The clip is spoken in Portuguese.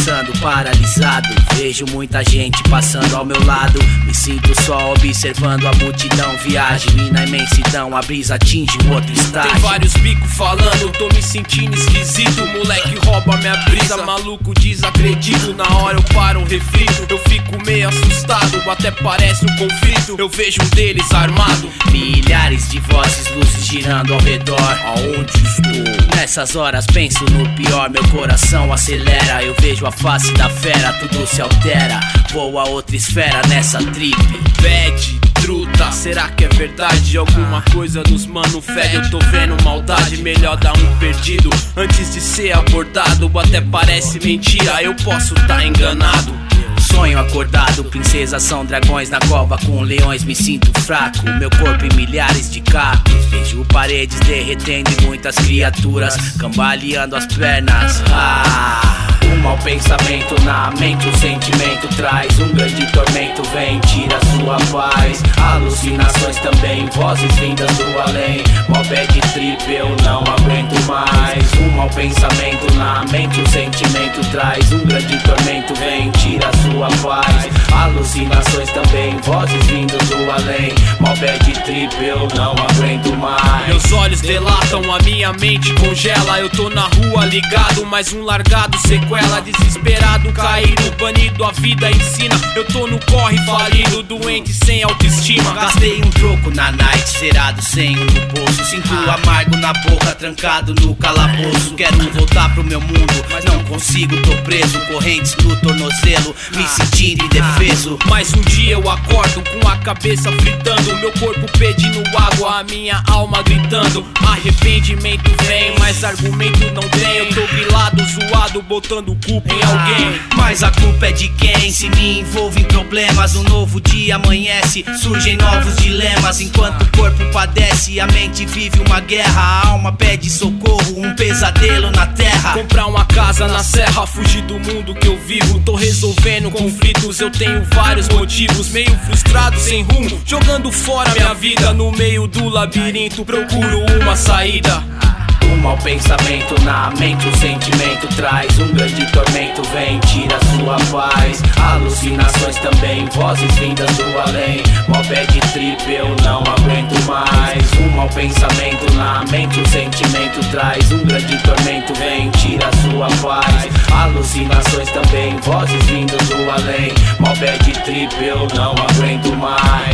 passando paralisado. Vejo muita gente passando ao meu lado. Me sinto só observando a multidão. Viagem e na imensidão a brisa atinge um outro estágio. Tem vários bicos falando, eu tô me sentindo esquisito. Moleque rouba minha brisa, maluco desacredito. Na hora eu paro, reflito, eu fico meio assustado. Até parece um conflito, eu vejo um deles armado. Milhares de vozes, luzes girando ao redor. Aonde estou? Nessas horas penso no pior, meu coração acelera. Eu vejo a face da fera, tudo se altera. Vou a outra esfera nessa trip. Bad, truta, será que é verdade? Alguma coisa nos mano fede, eu tô vendo maldade. Melhor dar um perdido antes de ser abordado. Até parece mentira, eu posso tá enganado. Sonho acordado, princesas são dragões na cova com leões, me sinto fraco. Meu corpo em milhares de cacos. Vejo paredes derretendo e muitas criaturas cambaleando as pernas. Um mau pensamento na mente, um sentimento traz um grande tormento, vem, tira sua paz. Alucinações também, vozes vindas do além. Mó bad trip, eu não aguento mais. Um mau pensamento na mente, um sentimento traz um grande tormento, vem, tira sua paz. Alucinações também, vozes vindas do além. Mó bad trip, eu não aguento mais. Meus olhos delatam, a minha mente congela. Eu tô na rua ligado, mais um largado sequela. Desesperado, caído, banido, a vida ensina. Eu tô no corre falido, doente, sem autoestima. Gastei um troco na night, zerado, sem um no bolso. Sinto amargo na boca, trancado no calabouço. Quero voltar pro meu mundo, mas não consigo, tô preso. Correntes no tornozelo, me sentindo indefeso. Mais um dia eu acordo com a cabeça fritando. Meu corpo pedindo água, a minha alma gritando. Arrependimento vem, mas argumento não tem. Eu tô grilado, zoado, botando culpa em alguém. Mas a culpa é de quem? Se me envolvo em problemas, um novo dia amanhece, surgem novos dilemas. Enquanto o corpo padece, a mente vive uma guerra. A alma pede socorro, um pesadelo na terra. Comprar uma casa na serra, fugir do mundo que eu vivo. Tô resolvendo conflitos, eu tenho vários motivos. Meio frustrado, sem rumo, jogando fora minha vida. No meio do labirinto, procuro uma saída. Um mau pensamento na mente, um sentimento traz um grande tormento, vem, tira sua paz. Alucinações também, vozes vindas do além. Mó bad trip, eu não aguento mais. Um mau pensamento na mente, um sentimento traz um grande tormento, vem, tira sua paz. Alucinações também, vozes vindas do além. Mó bad trip, eu não aguento mais.